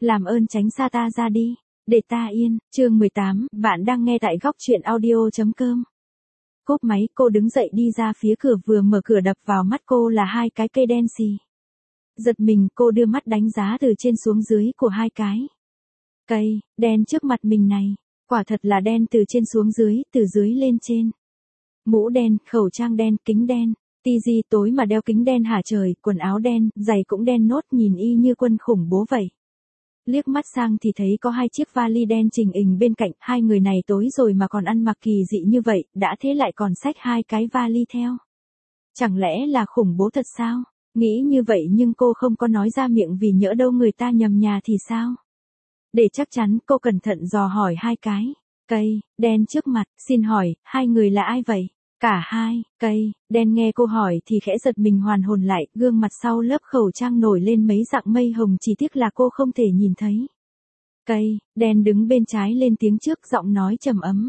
Làm ơn tránh xa ta ra đi, để ta yên. Chương 18, bạn đang nghe tại góc truyện audio.com. Cúp máy, cô đứng dậy đi ra phía cửa, vừa mở cửa đập vào mắt cô là hai cái cây đen xì. Giật mình, cô đưa mắt đánh giá từ trên xuống dưới của hai cái cây đen trước mặt mình này. Quả thật là đen từ trên xuống dưới, từ dưới lên trên. Mũ đen, khẩu trang đen, kính đen. Tizi tối mà đeo kính đen hả trời, quần áo đen, giày cũng đen nốt, nhìn y như quân khủng bố vậy. Liếc mắt sang thì thấy có hai chiếc vali đen chình ình bên cạnh, hai người này tối rồi mà còn ăn mặc kỳ dị như vậy, đã thế lại còn xách hai cái vali theo. Chẳng lẽ là khủng bố thật sao? Nghĩ như vậy nhưng cô không có nói ra miệng vì nhỡ đâu người ta nhầm nhà thì sao? Để chắc chắn, cô cẩn thận dò hỏi hai cái cây đen trước mặt, xin hỏi, hai người là ai vậy? Cả hai cây đen nghe cô hỏi thì khẽ giật mình, hoàn hồn lại, gương mặt sau lớp khẩu trang nổi lên mấy dạng mây hồng, chỉ tiếc là cô không thể nhìn thấy. Cây đen đứng bên trái lên tiếng trước, giọng nói trầm ấm.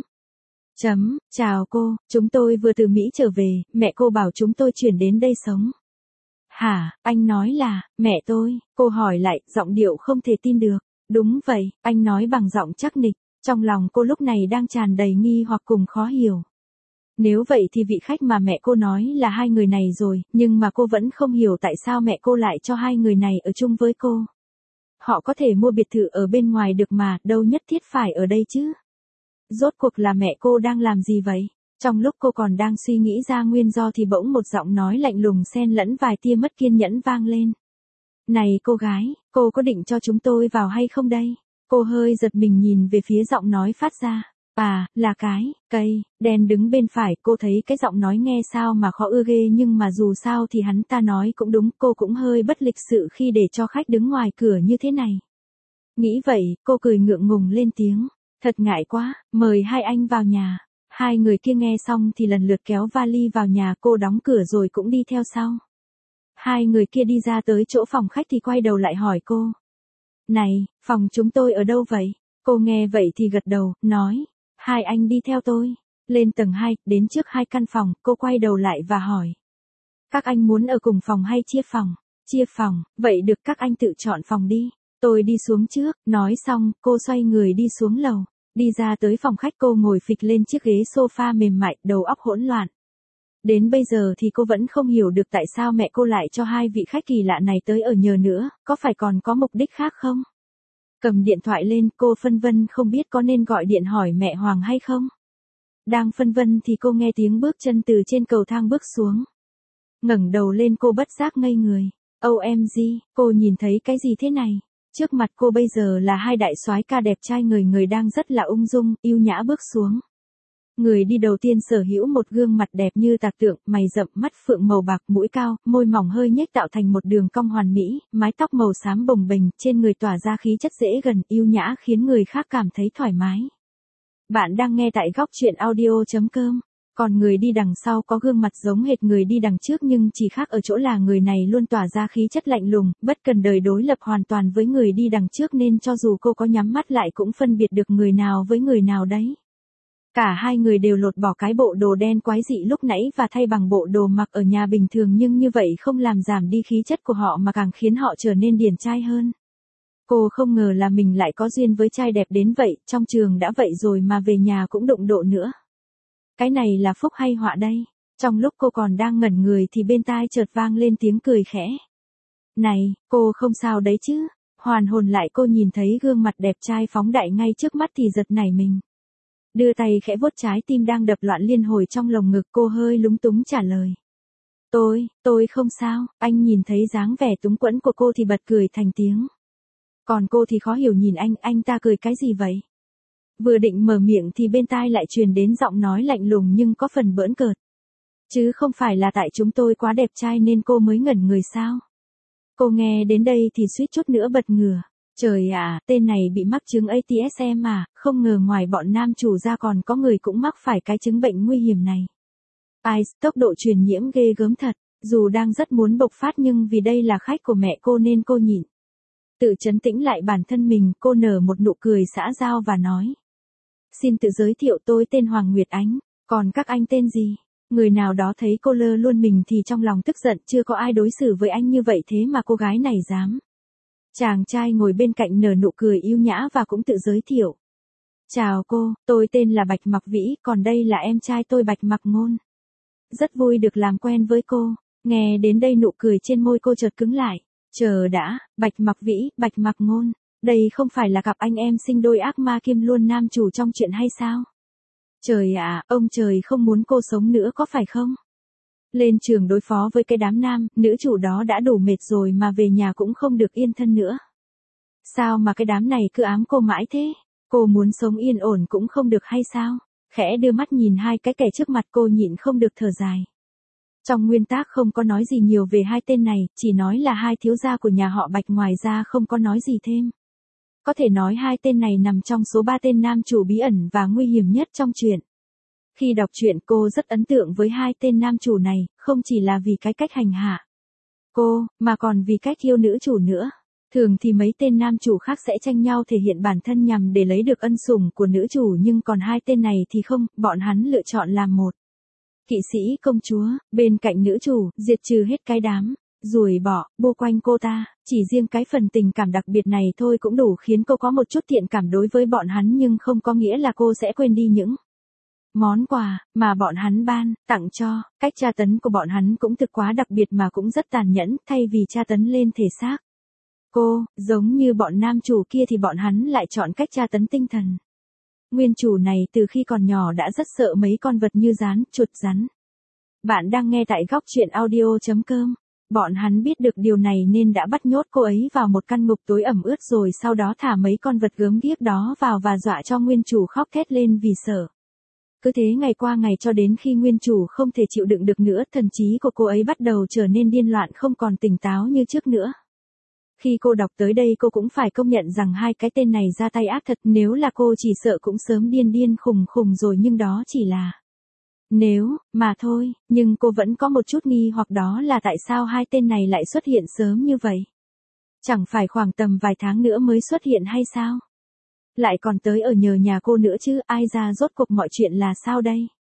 Chào cô, chúng tôi vừa từ Mỹ trở về, mẹ cô bảo chúng tôi chuyển đến đây sống. Hả, anh nói là, mẹ tôi? Cô hỏi lại, giọng điệu không thể tin được. Đúng vậy, anh nói bằng giọng chắc nịch. Trong lòng cô lúc này đang tràn đầy nghi hoặc cùng khó hiểu. Nếu vậy thì vị khách mà mẹ cô nói là hai người này rồi, nhưng mà cô vẫn không hiểu tại sao mẹ cô lại cho hai người này ở chung với cô. Họ có thể mua biệt thự ở bên ngoài được mà, đâu nhất thiết phải ở đây chứ. Rốt cuộc là mẹ cô đang làm gì vậy? Trong lúc cô còn đang suy nghĩ ra nguyên do thì bỗng một giọng nói lạnh lùng xen lẫn vài tia mất kiên nhẫn vang lên. Này cô gái, cô có định cho chúng tôi vào hay không đây? Cô hơi giật mình nhìn về phía giọng nói phát ra. À, là cái cây đen đứng bên phải. Cô thấy cái giọng nói nghe sao mà khó ưa ghê, nhưng mà dù sao thì hắn ta nói cũng đúng, cô cũng hơi bất lịch sự khi để cho khách đứng ngoài cửa như thế này. Nghĩ vậy, cô cười ngượng ngùng lên tiếng. Thật ngại quá, mời hai anh vào nhà. Hai người kia nghe xong thì lần lượt kéo vali vào nhà, cô đóng cửa rồi cũng đi theo sau. Hai người kia đi ra tới chỗ phòng khách thì quay đầu lại hỏi cô. Này, phòng chúng tôi ở đâu vậy? Cô nghe vậy thì gật đầu, nói. Hai anh đi theo tôi. Lên tầng 2, đến trước hai căn phòng, cô quay đầu lại và hỏi. Các anh muốn ở cùng phòng hay chia phòng? Chia phòng, vậy được, các anh tự chọn phòng đi. Tôi đi xuống trước. Nói xong, cô xoay người đi xuống lầu. Đi ra tới phòng khách, cô ngồi phịch lên chiếc ghế sofa mềm mại, đầu óc hỗn loạn. Đến bây giờ thì cô vẫn không hiểu được tại sao mẹ cô lại cho hai vị khách kỳ lạ này tới ở nhờ nữa, có phải còn có mục đích khác không? Cầm điện thoại lên, cô phân vân không biết có nên gọi điện hỏi mẹ Hoàng hay không. Đang phân vân thì cô nghe tiếng bước chân từ trên cầu thang bước xuống. Ngẩng đầu lên cô bất giác ngây người. OMG, cô nhìn thấy cái gì thế này? Trước mặt cô bây giờ là hai đại soái ca đẹp trai người đang rất là ung dung, yêu nhã bước xuống. Người đi đầu tiên sở hữu một gương mặt đẹp như tạc tượng, mày rậm, mắt phượng màu bạc, mũi cao, môi mỏng hơi nhếch tạo thành một đường cong hoàn mỹ, mái tóc màu xám bồng bềnh, trên người tỏa ra khí chất dễ gần, yêu nhã khiến người khác cảm thấy thoải mái. Bạn đang nghe tại góc truyện audio.com. Còn người đi đằng sau có gương mặt giống hệt người đi đằng trước, nhưng chỉ khác ở chỗ là người này luôn tỏa ra khí chất lạnh lùng, bất cần đời, đối lập hoàn toàn với người đi đằng trước, nên cho dù cô có nhắm mắt lại cũng phân biệt được người nào với người nào đấy. Cả hai người đều lột bỏ cái bộ đồ đen quái dị lúc nãy và thay bằng bộ đồ mặc ở nhà bình thường, nhưng như vậy không làm giảm đi khí chất của họ mà càng khiến họ trở nên điển trai hơn. Cô không ngờ là mình lại có duyên với trai đẹp đến vậy, trong trường đã vậy rồi mà về nhà cũng đụng độ nữa. Cái này là phúc hay họa đây? Trong lúc cô còn đang ngẩn người thì bên tai chợt vang lên tiếng cười khẽ. Này, cô không sao đấy chứ? Hoàn hồn lại, cô nhìn thấy gương mặt đẹp trai phóng đại ngay trước mắt thì giật nảy mình. Đưa tay khẽ vuốt trái tim đang đập loạn liên hồi trong lồng ngực, cô hơi lúng túng trả lời. Tôi không sao. Anh nhìn thấy dáng vẻ túng quẫn của cô thì bật cười thành tiếng. Còn cô thì khó hiểu nhìn anh ta cười cái gì vậy? Vừa định mở miệng thì bên tai lại truyền đến giọng nói lạnh lùng nhưng có phần bỡn cợt. Chứ không phải là tại chúng tôi quá đẹp trai nên cô mới ngẩn người sao? Cô nghe đến đây thì suýt chút nữa bật ngửa. Trời ạ, tên này bị mắc chứng ATSM à, không ngờ ngoài bọn nam chủ ra còn có người cũng mắc phải cái chứng bệnh nguy hiểm này. Ai, tốc độ truyền nhiễm ghê gớm thật, dù đang rất muốn bộc phát nhưng vì đây là khách của mẹ cô nên cô nhịn. Tự trấn tĩnh lại bản thân mình, cô nở một nụ cười xã giao và nói. Xin tự giới thiệu, tôi tên Hoàng Nguyệt Ánh, còn các anh tên gì? Người nào đó thấy cô lơ luôn mình thì trong lòng tức giận, chưa có ai đối xử với anh như vậy thế mà cô gái này dám. Chàng trai ngồi bên cạnh nở nụ cười yêu nhã và cũng tự giới thiệu. Chào cô, tôi tên là Bạch Mặc Vĩ, còn đây là em trai tôi Bạch Mặc Ngôn. Rất vui được làm quen với cô. Nghe đến đây nụ cười trên môi cô chợt cứng lại. Chờ đã, Bạch Mặc Vĩ, Bạch Mặc Ngôn. Đây không phải là cặp anh em sinh đôi ác ma kiêm luôn nam chủ trong chuyện hay sao? Trời ạ, ông trời không muốn cô sống nữa có phải không? Lên trường đối phó với cái đám nam, nữ chủ đó đã đủ mệt rồi mà về nhà cũng không được yên thân nữa. Sao mà cái đám này cứ ám cô mãi thế? Cô muốn sống yên ổn cũng không được hay sao? Khẽ đưa mắt nhìn hai cái kẻ trước mặt cô nhịn không được thở dài. Trong nguyên tác không có nói gì nhiều về hai tên này, chỉ nói là hai thiếu gia của nhà họ Bạch, ngoài ra không có nói gì thêm. Có thể nói hai tên này nằm trong số 3 tên nam chủ bí ẩn và nguy hiểm nhất trong truyện. Khi đọc truyện cô rất ấn tượng với hai tên nam chủ này, không chỉ là vì cái cách hành hạ cô, mà còn vì cách yêu nữ chủ nữa. Thường thì mấy tên nam chủ khác sẽ tranh nhau thể hiện bản thân nhằm để lấy được ân sủng của nữ chủ, nhưng còn hai tên này thì không, bọn hắn lựa chọn làm một kỵ sĩ công chúa, bên cạnh nữ chủ, diệt trừ hết cái đám ruồi bọ, bô quanh cô ta. Chỉ riêng cái phần tình cảm đặc biệt này thôi cũng đủ khiến cô có một chút thiện cảm đối với bọn hắn, nhưng không có nghĩa là cô sẽ quên đi những món quà mà bọn hắn ban, tặng cho. Cách tra tấn của bọn hắn cũng thực quá đặc biệt mà cũng rất tàn nhẫn, thay vì tra tấn lên thể xác cô, giống như bọn nam chủ kia thì bọn hắn lại chọn cách tra tấn tinh thần. Nguyên chủ này từ khi còn nhỏ đã rất sợ mấy con vật như gián, chuột, rắn. Bạn đang nghe tại góc truyện audio.com. Bọn hắn biết được điều này nên đã bắt nhốt cô ấy vào một căn ngục tối ẩm ướt, rồi sau đó thả mấy con vật gớm ghiếc đó vào và dọa cho nguyên chủ khóc thét lên vì sợ. Cứ thế ngày qua ngày cho đến khi nguyên chủ không thể chịu đựng được nữa, thần trí của cô ấy bắt đầu trở nên điên loạn, không còn tỉnh táo như trước nữa. Khi cô đọc tới đây cô cũng phải công nhận rằng hai cái tên này ra tay ác thật, nếu là cô chỉ sợ cũng sớm điên điên khùng khùng rồi, nhưng đó chỉ là nếu mà thôi. Nhưng cô vẫn có một chút nghi hoặc, đó là tại sao hai tên này lại xuất hiện sớm như vậy? Chẳng phải khoảng tầm vài tháng nữa mới xuất hiện hay sao? Lại còn tới ở nhờ nhà cô nữa chứ, ai ra rốt cuộc mọi chuyện là sao đây?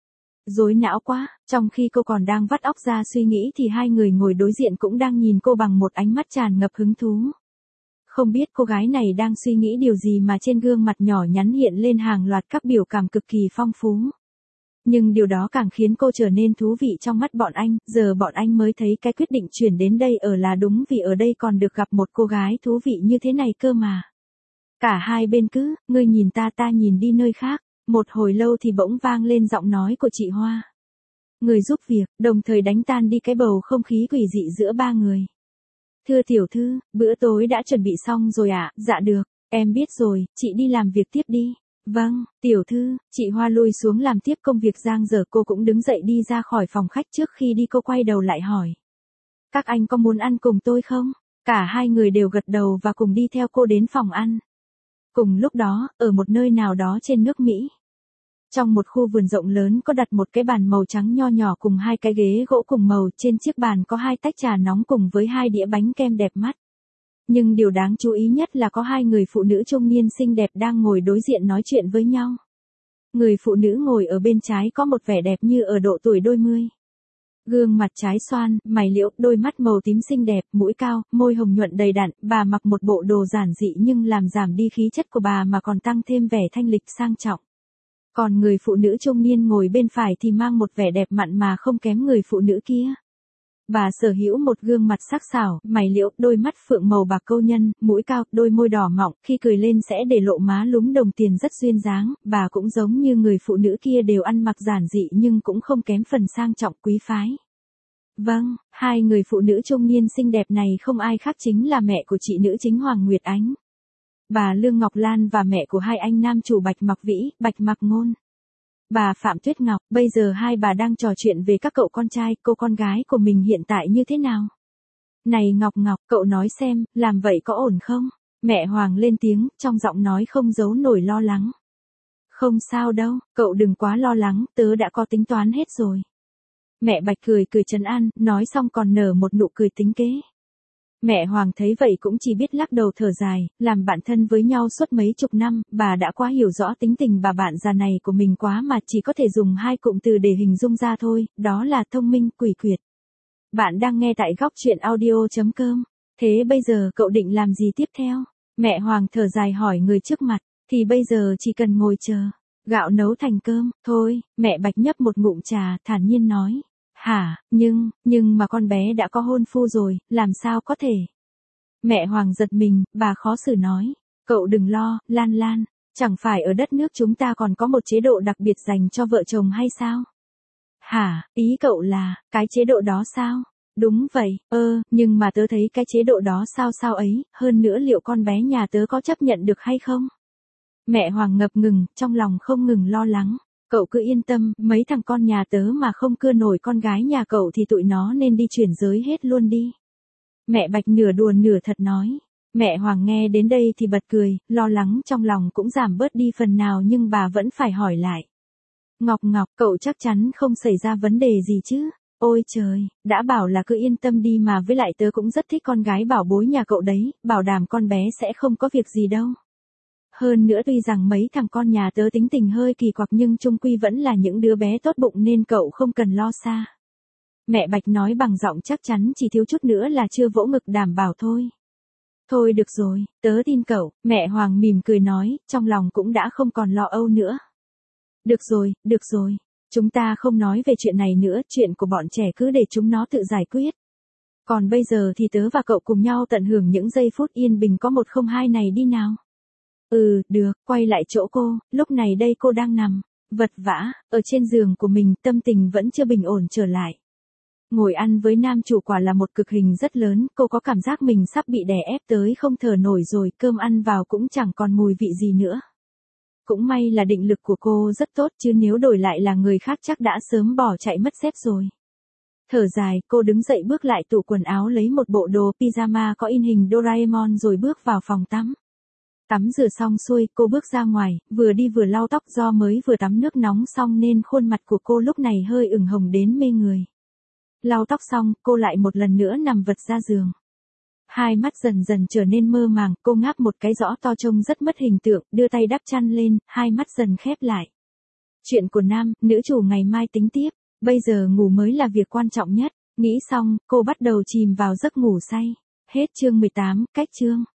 Rối não quá. Trong khi cô còn đang vắt óc ra suy nghĩ thì hai người ngồi đối diện cũng đang nhìn cô bằng một ánh mắt tràn ngập hứng thú. Không biết cô gái này đang suy nghĩ điều gì mà trên gương mặt nhỏ nhắn hiện lên hàng loạt các biểu cảm cực kỳ phong phú. Nhưng điều đó càng khiến cô trở nên thú vị trong mắt bọn anh. Giờ bọn anh mới thấy cái quyết định chuyển đến đây ở là đúng, vì ở đây còn được gặp một cô gái thú vị như thế này cơ mà. Cả hai bên cứ, ngươi nhìn ta, ta nhìn đi nơi khác. Một hồi lâu thì bỗng vang lên giọng nói của chị Hoa. Người giúp việc, đồng thời đánh tan đi cái bầu không khí quỷ dị giữa ba người. Thưa tiểu thư, bữa tối đã chuẩn bị xong rồi ạ? Dạ được, em biết rồi, chị đi làm việc tiếp đi. Vâng, tiểu thư. Chị Hoa lui xuống làm tiếp công việc dang dở. Cô cũng đứng dậy đi ra khỏi phòng khách. Trước khi đi cô quay đầu lại hỏi. Các anh có muốn ăn cùng tôi không? Cả hai người đều gật đầu và cùng đi theo cô đến phòng ăn. Cùng lúc đó, ở một nơi nào đó trên nước Mỹ, trong một khu vườn rộng lớn có đặt một cái bàn màu trắng nho nhỏ cùng hai cái ghế gỗ cùng màu. Trên chiếc bàn có hai tách trà nóng cùng với hai đĩa bánh kem đẹp mắt. Nhưng điều đáng chú ý nhất là có hai người phụ nữ trung niên xinh đẹp đang ngồi đối diện nói chuyện với nhau. Người phụ nữ ngồi ở bên trái có một vẻ đẹp như ở độ tuổi đôi mươi. Gương mặt trái xoan, mày liễu, đôi mắt màu tím xinh đẹp, mũi cao, môi hồng nhuận đầy đặn. Bà mặc một bộ đồ giản dị nhưng làm giảm đi khí chất của bà mà còn tăng thêm vẻ thanh lịch sang trọng. Còn người phụ nữ trung niên ngồi bên phải thì mang một vẻ đẹp mặn mà không kém người phụ nữ kia. Bà sở hữu một gương mặt sắc sảo, mày liễu, đôi mắt phượng màu bạc câu nhân, mũi cao, đôi môi đỏ mọng, khi cười lên sẽ để lộ má lúm đồng tiền rất duyên dáng. Bà cũng giống như người phụ nữ kia đều ăn mặc giản dị nhưng cũng không kém phần sang trọng quý phái. Vâng, hai người phụ nữ trung niên xinh đẹp này không ai khác chính là mẹ của chị nữ chính Hoàng Nguyệt Ánh, bà Lương Ngọc Lan, và mẹ của hai anh nam chủ Bạch Mặc Vĩ, Bạch Mặc Ngôn, bà Phạm Tuyết Ngọc. Bây giờ hai bà đang trò chuyện về các cậu con trai, cô con gái của mình hiện tại như thế nào. Này Ngọc Ngọc, cậu nói xem, làm vậy có ổn không? Mẹ Hoàng lên tiếng, trong giọng nói không giấu nổi lo lắng. Không sao đâu, cậu đừng quá lo lắng, tớ đã có tính toán hết rồi. Mẹ Bạch cười trấn an, nói xong còn nở một nụ cười tính kế. Mẹ Hoàng thấy vậy cũng chỉ biết lắc đầu thở dài, làm bạn thân với nhau suốt mấy chục năm, bà đã quá hiểu rõ tính tình bà bạn già này của mình quá mà chỉ có thể dùng hai cụm từ để hình dung ra thôi, đó là thông minh, quỷ quyệt. Bạn đang nghe tại góc truyện audio.com. Thế bây giờ cậu định làm gì tiếp theo? Mẹ Hoàng thở dài hỏi người trước mặt, thì bây giờ chỉ cần ngồi chờ. Gạo nấu thành cơm, thôi, mẹ Bạch nhấp một ngụm trà, thản nhiên nói. Hả, nhưng mà con bé đã có hôn phu rồi, làm sao có thể? Mẹ Hoàng giật mình, bà khó xử nói. Cậu đừng lo, Lan Lan, chẳng phải ở đất nước chúng ta còn có một chế độ đặc biệt dành cho vợ chồng hay sao? Hả, ý cậu là, cái chế độ đó sao? Đúng vậy, nhưng mà tớ thấy cái chế độ đó sao ấy, hơn nữa liệu con bé nhà tớ có chấp nhận được hay không? Mẹ Hoàng ngập ngừng, trong lòng không ngừng lo lắng. Cậu cứ yên tâm, mấy thằng con nhà tớ mà không cưa nổi con gái nhà cậu thì tụi nó nên đi chuyển giới hết luôn đi. Mẹ Bạch nửa đùa nửa thật nói. Mẹ Hoàng nghe đến đây thì bật cười, lo lắng trong lòng cũng giảm bớt đi phần nào nhưng bà vẫn phải hỏi lại. Ngọc, cậu chắc chắn không xảy ra vấn đề gì chứ? Ôi trời, đã bảo là cứ yên tâm đi mà với lại tớ cũng rất thích con gái bảo bối nhà cậu đấy, bảo đảm con bé sẽ không có việc gì đâu. Hơn nữa tuy rằng mấy thằng con nhà tớ tính tình hơi kỳ quặc nhưng chung quy vẫn là những đứa bé tốt bụng nên cậu không cần lo xa. Mẹ Bạch nói bằng giọng chắc chắn chỉ thiếu chút nữa là chưa vỗ ngực đảm bảo thôi. Thôi được rồi, tớ tin cậu, mẹ Hoàng mỉm cười nói, trong lòng cũng đã không còn lo âu nữa. Được rồi, chúng ta không nói về chuyện này nữa, chuyện của bọn trẻ cứ để chúng nó tự giải quyết. Còn bây giờ thì tớ và cậu cùng nhau tận hưởng những giây phút yên bình có 102 này đi nào. Được, quay lại chỗ cô, lúc này đây cô đang nằm, vật vã, ở trên giường của mình, tâm tình vẫn chưa bình ổn trở lại. Ngồi ăn với nam chủ quả là một cực hình rất lớn, cô có cảm giác mình sắp bị đè ép tới không thở nổi rồi, cơm ăn vào cũng chẳng còn mùi vị gì nữa. Cũng may là định lực của cô rất tốt chứ nếu đổi lại là người khác chắc đã sớm bỏ chạy mất dép rồi. Thở dài, cô đứng dậy bước lại tủ quần áo lấy một bộ đồ pyjama có in hình Doraemon rồi bước vào phòng tắm. Tắm rửa xong xuôi, cô bước ra ngoài, vừa đi vừa lau tóc do mới vừa tắm nước nóng xong nên khuôn mặt của cô lúc này hơi ửng hồng đến mê người. Lau tóc xong, cô lại một lần nữa nằm vật ra giường. Hai mắt dần dần trở nên mơ màng, cô ngáp một cái rõ to trông rất mất hình tượng, đưa tay đắp chăn lên, hai mắt dần khép lại. Chuyện của nam, nữ chủ ngày mai tính tiếp, bây giờ ngủ mới là việc quan trọng nhất. Nghĩ xong, cô bắt đầu chìm vào giấc ngủ say. Hết chương 18, cách chương.